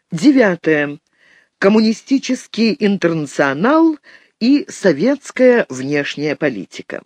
Девятое. Коммунистический интернационал и советская внешняя политика.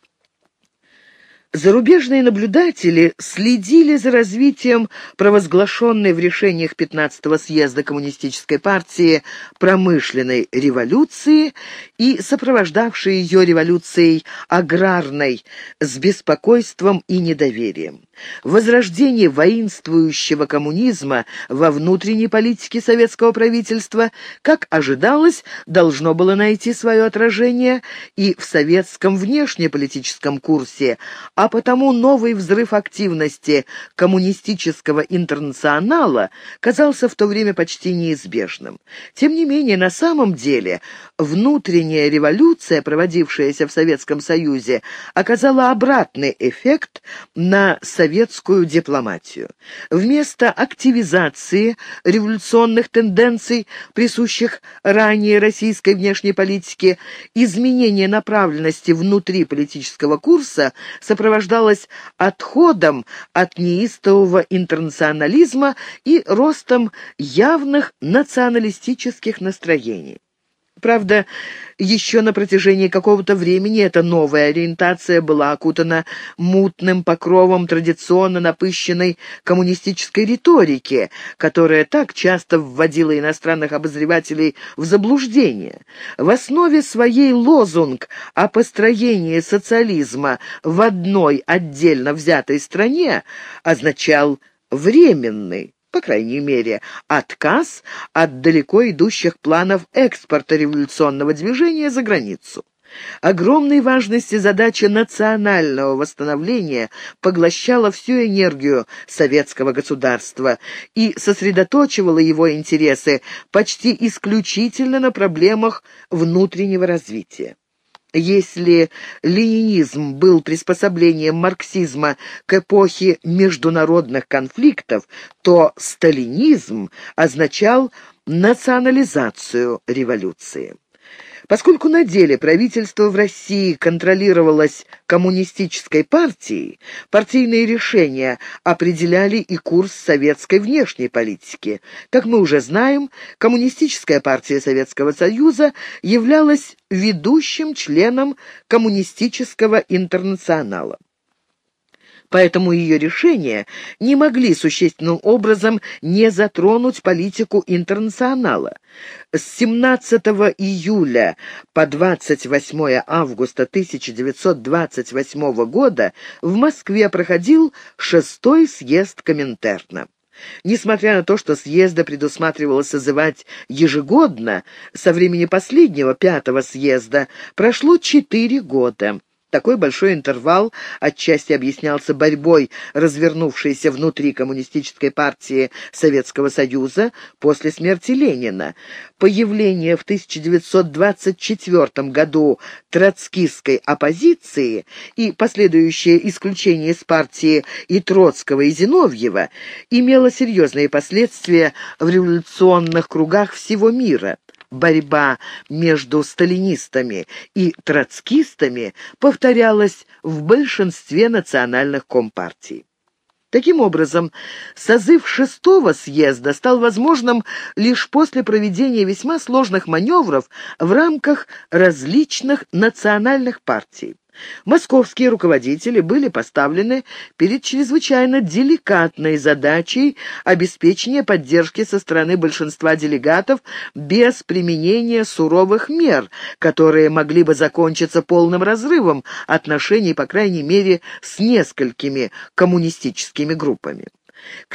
Зарубежные наблюдатели следили за развитием провозглашенной в решениях 15-го съезда Коммунистической партии промышленной революции и сопровождавшей ее революцией аграрной с беспокойством и недоверием. Возрождение воинствующего коммунизма во внутренней политике советского правительства, как ожидалось, должно было найти свое отражение и в советском внешнеполитическом курсе, а потому новый взрыв активности коммунистического интернационала казался в то время почти неизбежным. Тем не менее, на самом деле, внутренняя революция, проводившаяся в Советском Союзе, оказала обратный эффект на советскую дипломатию. Вместо активизации революционных тенденций, присущих ранее российской внешней политике, изменение направленности внутри политического курса сопровождалось отходом от неистового интернационализма и ростом явных националистических настроений. Правда, еще на протяжении какого-то времени эта новая ориентация была окутана мутным покровом традиционно напыщенной коммунистической риторики, которая так часто вводила иностранных обозревателей в заблуждение. В основе своей лозунг о построении социализма в одной отдельно взятой стране означал «временный», по крайней мере, отказ от далеко идущих планов экспорта революционного движения за границу. Огромной важности задача национального восстановления поглощала всю энергию советского государства и сосредоточивала его интересы почти исключительно на проблемах внутреннего развития. Если ленинизм был приспособлением марксизма к эпохе международных конфликтов, то сталинизм означал национализацию революции. Поскольку на деле правительство в России контролировалось коммунистической партией, партийные решения определяли и курс советской внешней политики. Как мы уже знаем, Коммунистическая партия Советского Союза являлась ведущим членом коммунистического интернационала. Поэтому ее решения не могли существенным образом не затронуть политику интернационала. С 17 июля по 28 августа 1928 года в Москве проходил 6-й съезд Коминтерна. Несмотря на то, что съезда предусматривалось созывать ежегодно, со времени последнего 5-го съезда прошло 4 года. Такой большой интервал отчасти объяснялся борьбой, развернувшейся внутри Коммунистической партии Советского Союза после смерти Ленина. Появление в 1924 году троцкистской оппозиции и последующее исключение из партии и Троцкого, и Зиновьева имело серьезные последствия в революционных кругах всего мира. Борьба между сталинистами и троцкистами повторялась в большинстве национальных компартий. Таким образом, созыв 6-го съезда стал возможным лишь после проведения весьма сложных маневров в рамках различных национальных партий. Московские руководители были поставлены перед чрезвычайно деликатной задачей обеспечения поддержки со стороны большинства делегатов без применения суровых мер, которые могли бы закончиться полным разрывом отношений, по крайней мере, с несколькими коммунистическими группами. К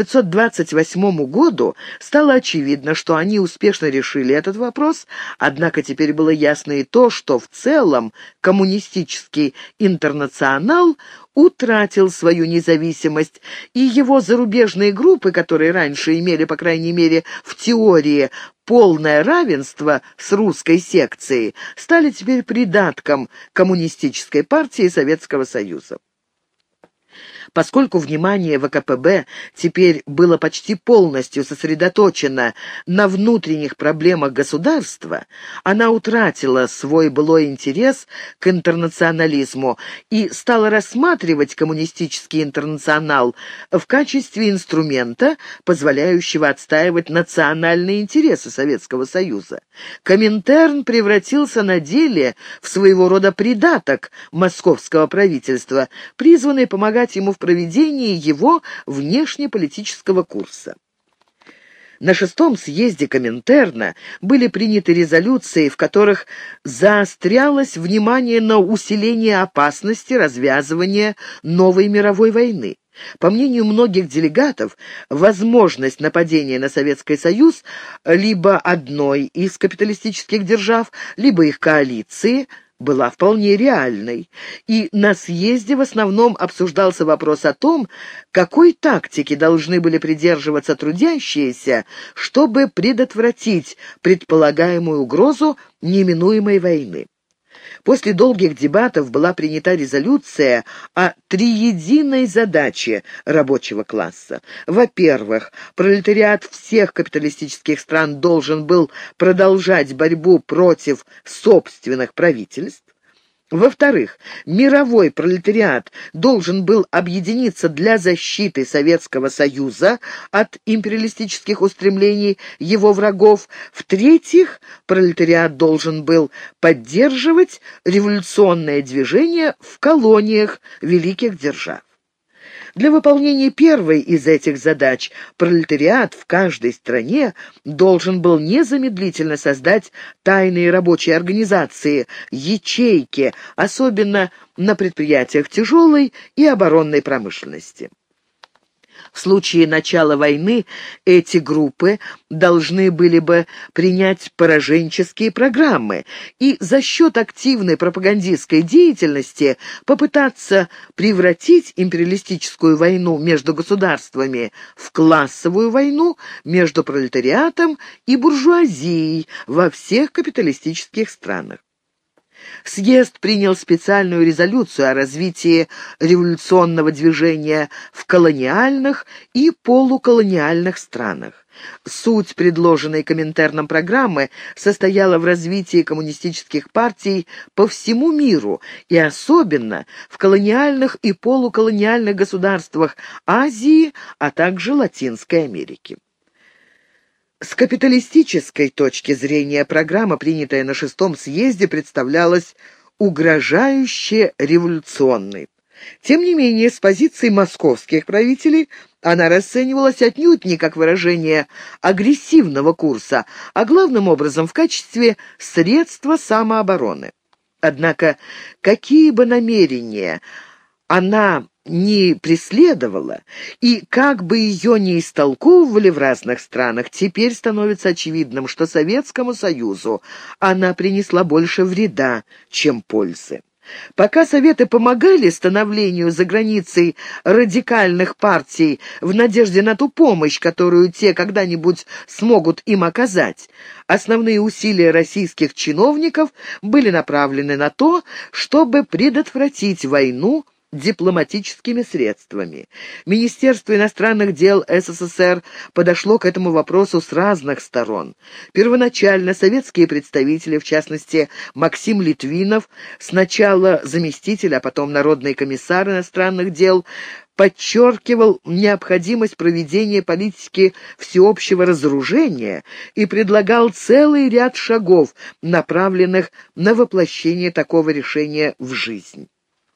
1928 году стало очевидно, что они успешно решили этот вопрос, однако теперь было ясно и то, что в целом коммунистический интернационал утратил свою независимость, и его зарубежные группы, которые раньше имели, по крайней мере, в теории полное равенство с русской секцией, стали теперь придатком Коммунистической партии Советского Союза. Поскольку внимание ВКПБ теперь было почти полностью сосредоточено на внутренних проблемах государства, она утратила свой былой интерес к интернационализму и стала рассматривать коммунистический интернационал в качестве инструмента, позволяющего отстаивать национальные интересы Советского Союза. Коминтерн превратился на деле в своего рода придаток московского правительства, призванный помогать ему в проведении его внешнеполитического курса. На 6-м съезде Коминтерна были приняты резолюции, в которых заострялось внимание на усиление опасности развязывания новой мировой войны. По мнению многих делегатов, возможность нападения на Советский Союз либо одной из капиталистических держав, либо их коалиции была вполне реальной, и на съезде в основном обсуждался вопрос о том, какой тактики должны были придерживаться трудящиеся, чтобы предотвратить предполагаемую угрозу неминуемой войны. После долгих дебатов была принята резолюция о триединой задаче рабочего класса. Во-первых, пролетариат всех капиталистических стран должен был продолжать борьбу против собственных правительств. Во-вторых, мировой пролетариат должен был объединиться для защиты Советского Союза от империалистических устремлений его врагов. В-третьих, пролетариат должен был поддерживать революционное движение в колониях великих держав. Для выполнения первой из этих задач пролетариат в каждой стране должен был незамедлительно создать тайные рабочие организации, ячейки, особенно на предприятиях тяжелой и оборонной промышленности. В случае начала войны эти группы должны были бы принять пораженческие программы и за счет активной пропагандистской деятельности попытаться превратить империалистическую войну между государствами в классовую войну между пролетариатом и буржуазией во всех капиталистических странах. Съезд принял специальную резолюцию о развитии революционного движения в колониальных и полуколониальных странах. Суть предложенной Коминтерном программы состояла в развитии коммунистических партий по всему миру и особенно в колониальных и полуколониальных государствах Азии, а также Латинской Америки. С капиталистической точки зрения программа, принятая на 6-м съезде, представлялась угрожающе революционной. Тем не менее, с позиции московских правителей она расценивалась отнюдь не как выражение агрессивного курса, а главным образом в качестве средства самообороны. Однако, какие бы намерения она не преследовала, и как бы ее ни истолковывали в разных странах, теперь становится очевидным, что Советскому Союзу она принесла больше вреда, чем пользы. Пока Советы помогали становлению за границей радикальных партий в надежде на ту помощь, которую те когда-нибудь смогут им оказать, основные усилия российских чиновников были направлены на то, чтобы предотвратить войну дипломатическими средствами. Министерство иностранных дел СССР подошло к этому вопросу с разных сторон. Первоначально советские представители, в частности Максим Литвинов, сначала заместитель, а потом народный комиссар иностранных дел, подчеркивал необходимость проведения политики всеобщего разоружения и предлагал целый ряд шагов, направленных на воплощение такого решения в жизнь.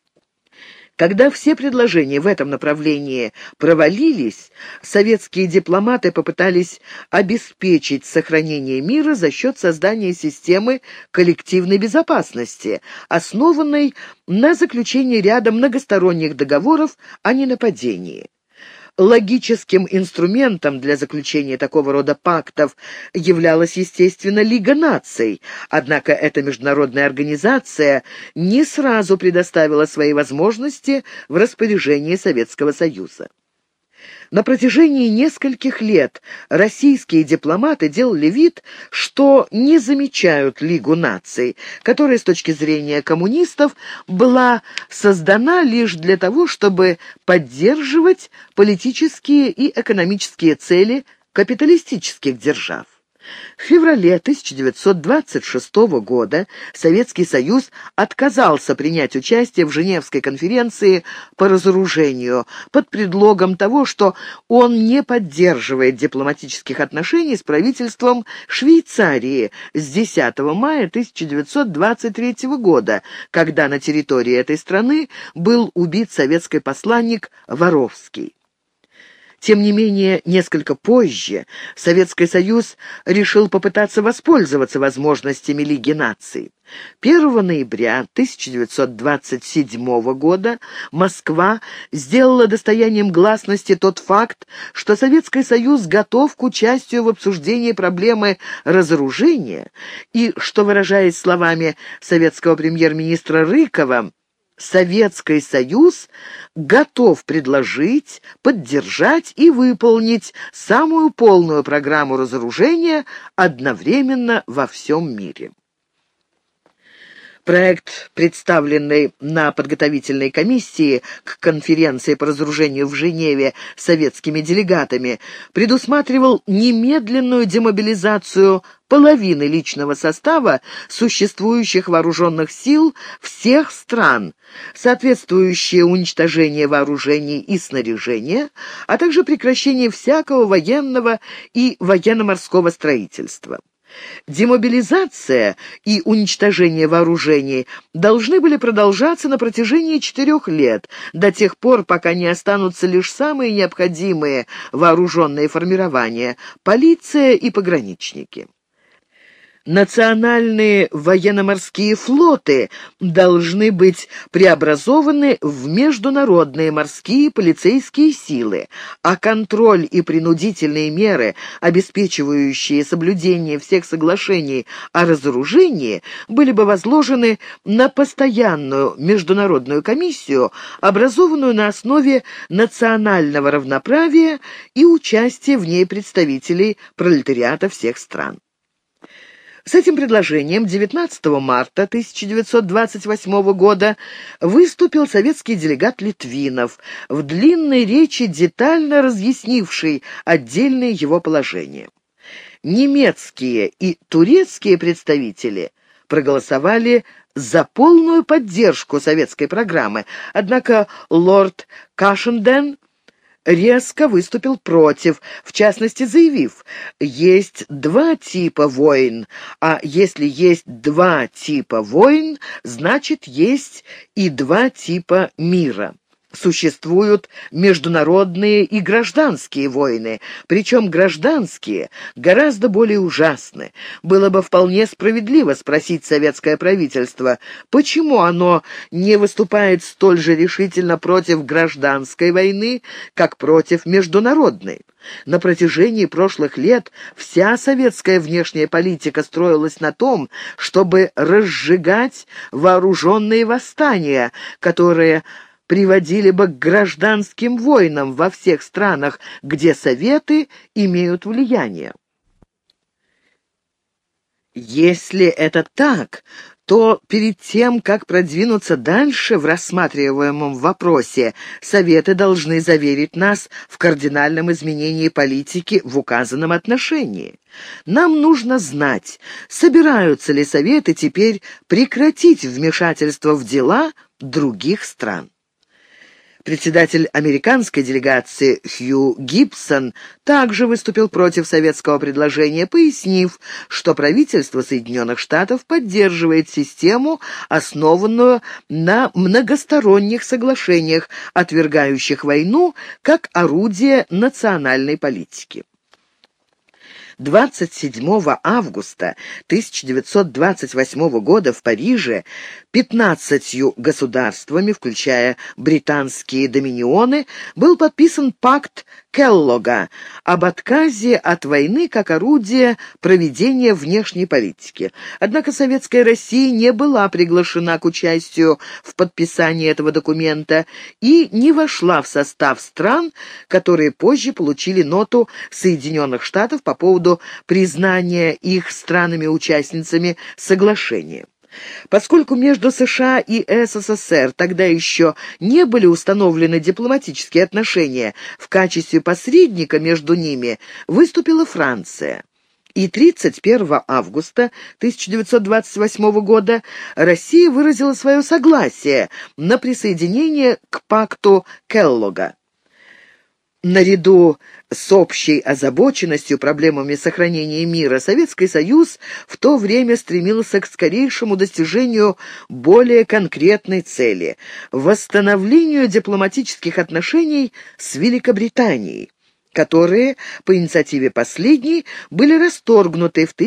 Когда все предложения в этом направлении провалились, советские дипломаты попытались обеспечить сохранение мира за счет создания системы коллективной безопасности, основанной на заключении ряда многосторонних договоров о ненападении. Логическим инструментом для заключения такого рода пактов являлась, естественно, Лига наций, однако эта международная организация не сразу предоставила свои возможности в распоряжение Советского Союза. На протяжении нескольких лет российские дипломаты делали вид, что не замечают Лигу наций, которая с точки зрения коммунистов была создана лишь для того, чтобы поддерживать политические и экономические цели капиталистических держав. В феврале 1926 года Советский Союз отказался принять участие в Женевской конференции по разоружению под предлогом того, что он не поддерживает дипломатических отношений с правительством Швейцарии с 10 мая 1923 года, когда на территории этой страны был убит советский посланник Воровский. Тем не менее, несколько позже Советский Союз решил попытаться воспользоваться возможностями Лиги наций. 1 ноября 1927 года Москва сделала достоянием гласности тот факт, что Советский Союз готов к участию в обсуждении проблемы разоружения и, что, выражаясь словами советского премьер-министра Рыкова, Советский Союз готов предложить, поддержать и выполнить самую полную программу разоружения одновременно во всем мире. Проект, представленный на подготовительной комиссии к конференции по разоружению в Женеве советскими делегатами, предусматривал немедленную демобилизацию половины личного состава существующих вооруженных сил всех стран, соответствующее уничтожение вооружений и снаряжения, а также прекращение всякого военного и военно-морского строительства. Демобилизация и уничтожение вооружений должны были продолжаться на протяжении 4 лет, до тех пор, пока не останутся лишь самые необходимые вооруженные формирования – полиция и пограничники. Национальные военно-морские флоты должны быть преобразованы в международные морские полицейские силы, а контроль и принудительные меры, обеспечивающие соблюдение всех соглашений о разоружении, были бы возложены на постоянную международную комиссию, образованную на основе национального равноправия и участия в ней представителей пролетариата всех стран. С этим предложением 19 марта 1928 года выступил советский делегат Литвинов, в длинной речи детально разъяснивший отдельные его положения. Немецкие и турецкие представители проголосовали за полную поддержку советской программы, однако лорд Кашенден резко выступил против, в частности заявив: «Есть 2 типа войн, а если есть 2 типа войн, значит, есть и 2 типа мира». Существуют международные и гражданские войны, причем гражданские гораздо более ужасны. Было бы вполне справедливо спросить советское правительство, почему оно не выступает столь же решительно против гражданской войны, как против международной. На протяжении прошлых лет вся советская внешняя политика строилась на том, чтобы разжигать вооруженные восстания, которые приводили бы к гражданским войнам во всех странах, где Советы имеют влияние. Если это так, то перед тем, как продвинуться дальше в рассматриваемом вопросе, Советы должны заверить нас в кардинальном изменении политики в указанном отношении. Нам нужно знать, собираются ли Советы теперь прекратить вмешательство в дела других стран. Председатель американской делегации Хью Гибсон также выступил против советского предложения, пояснив, что правительство Соединенных Штатов поддерживает систему, основанную на многосторонних соглашениях, отвергающих войну как орудие национальной политики. 27 августа 1928 года в Париже 15 государствами, включая британские доминионы, был подписан пакт Келлога об отказе от войны как орудия проведения внешней политики. Однако Советская Россия не была приглашена к участию в подписании этого документа и не вошла в состав стран, которые позже получили ноту Соединенных Штатов по поводу признания их странами-участницами соглашения. Поскольку между США и СССР тогда еще не были установлены дипломатические отношения, в качестве посредника между ними выступила Франция. И 31 августа 1928 года Россия выразила свое согласие на присоединение к пакту Келлога. Наряду с общей озабоченностью проблемами сохранения мира Советский Союз в то время стремился к скорейшему достижению более конкретной цели – восстановлению дипломатических отношений с Великобританией, которые, по инициативе последней, были расторгнуты в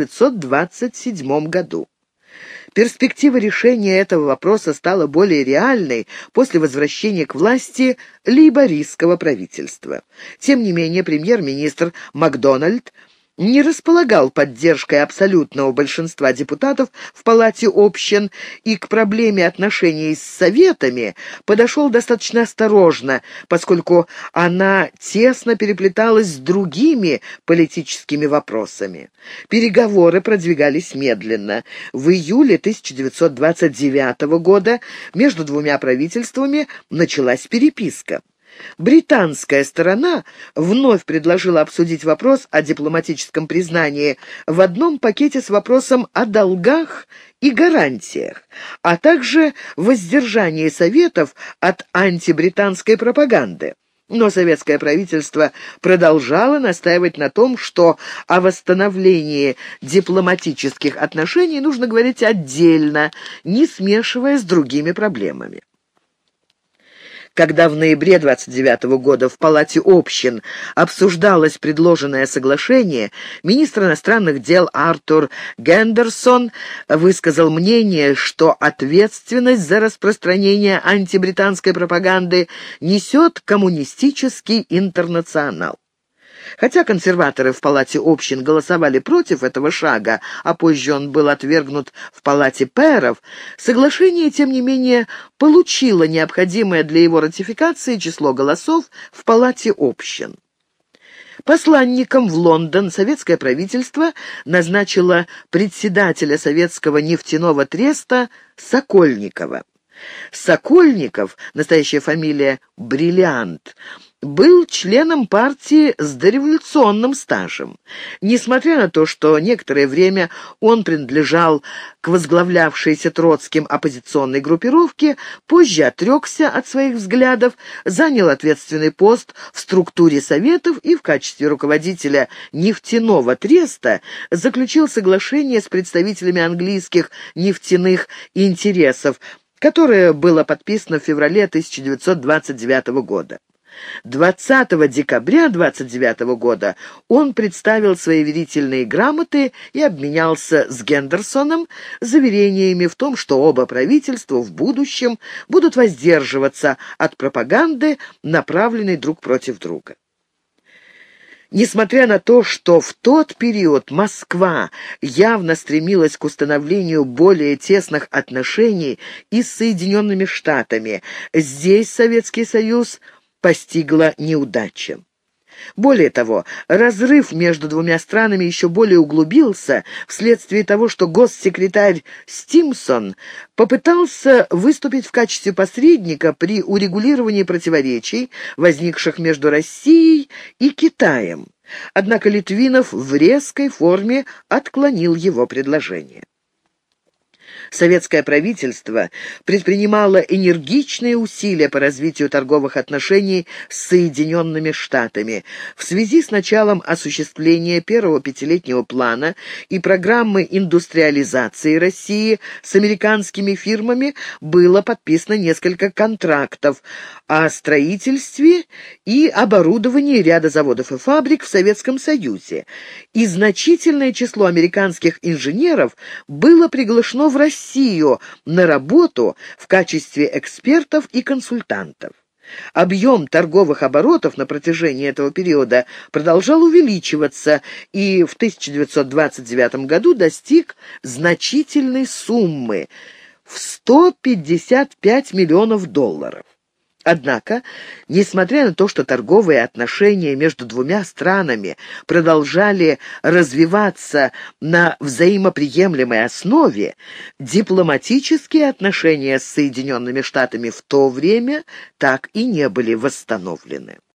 1927 году. Перспектива решения этого вопроса стала более реальной после возвращения к власти лейбористского правительства. Тем не менее, премьер-министр Макдональд не располагал поддержкой абсолютного большинства депутатов в Палате общин и к проблеме отношений с Советами подошел достаточно осторожно, поскольку она тесно переплеталась с другими политическими вопросами. Переговоры продвигались медленно. В июле 1929 года между двумя правительствами началась переписка. Британская сторона вновь предложила обсудить вопрос о дипломатическом признании в одном пакете с вопросом о долгах и гарантиях, а также воздержании Советов от антибританской пропаганды. Но советское правительство продолжало настаивать на том, что о восстановлении дипломатических отношений нужно говорить отдельно, не смешивая с другими проблемами. Когда в ноябре 29 года в Палате общин обсуждалось предложенное соглашение, министр иностранных дел Артур Гендерсон высказал мнение, что ответственность за распространение антибританской пропаганды несет коммунистический интернационал. Хотя консерваторы в Палате общин голосовали против этого шага, а позже он был отвергнут в Палате пэров, соглашение, тем не менее, получило необходимое для его ратификации число голосов в Палате общин. Посланником в Лондон советское правительство назначило председателя советского нефтяного треста Сокольникова. Сокольников, настоящая фамилия Бриллиант, был членом партии с дореволюционным стажем. Несмотря на то, что некоторое время он принадлежал к возглавлявшейся Троцким оппозиционной группировке, позже отрекся от своих взглядов, занял ответственный пост в структуре Советов и в качестве руководителя нефтяного треста заключил соглашение с представителями английских нефтяных интересов, которое было подписано в феврале 1929 года. 20 декабря 1929 года он представил свои верительные грамоты и обменялся с Гендерсоном заверениями в том, что оба правительства в будущем будут воздерживаться от пропаганды, направленной друг против друга. Несмотря на то, что в тот период Москва явно стремилась к установлению более тесных отношений и с Соединенными Штатами, здесь Советский Союз постигла неудача. Более того, разрыв между двумя странами еще более углубился вследствие того, что госсекретарь Стимсон попытался выступить в качестве посредника при урегулировании противоречий, возникших между Россией и Китаем. Однако Литвинов в резкой форме отклонил его предложение. Советское правительство предпринимало энергичные усилия по развитию торговых отношений с Соединенными Штатами. В связи с началом осуществления первого пятилетнего плана и программы индустриализации России с американскими фирмами было подписано несколько контрактов о строительстве и оборудовании ряда заводов и фабрик в Советском Союзе, и значительное число американских инженеров было приглашено в Россию на работу в качестве экспертов и консультантов. Объем торговых оборотов на протяжении этого периода продолжал увеличиваться и в 1929 году достиг значительной суммы в 155 миллионов долларов. Однако, несмотря на то, что торговые отношения между двумя странами продолжали развиваться на взаимоприемлемой основе, дипломатические отношения с Соединенными Штатами в то время так и не были восстановлены.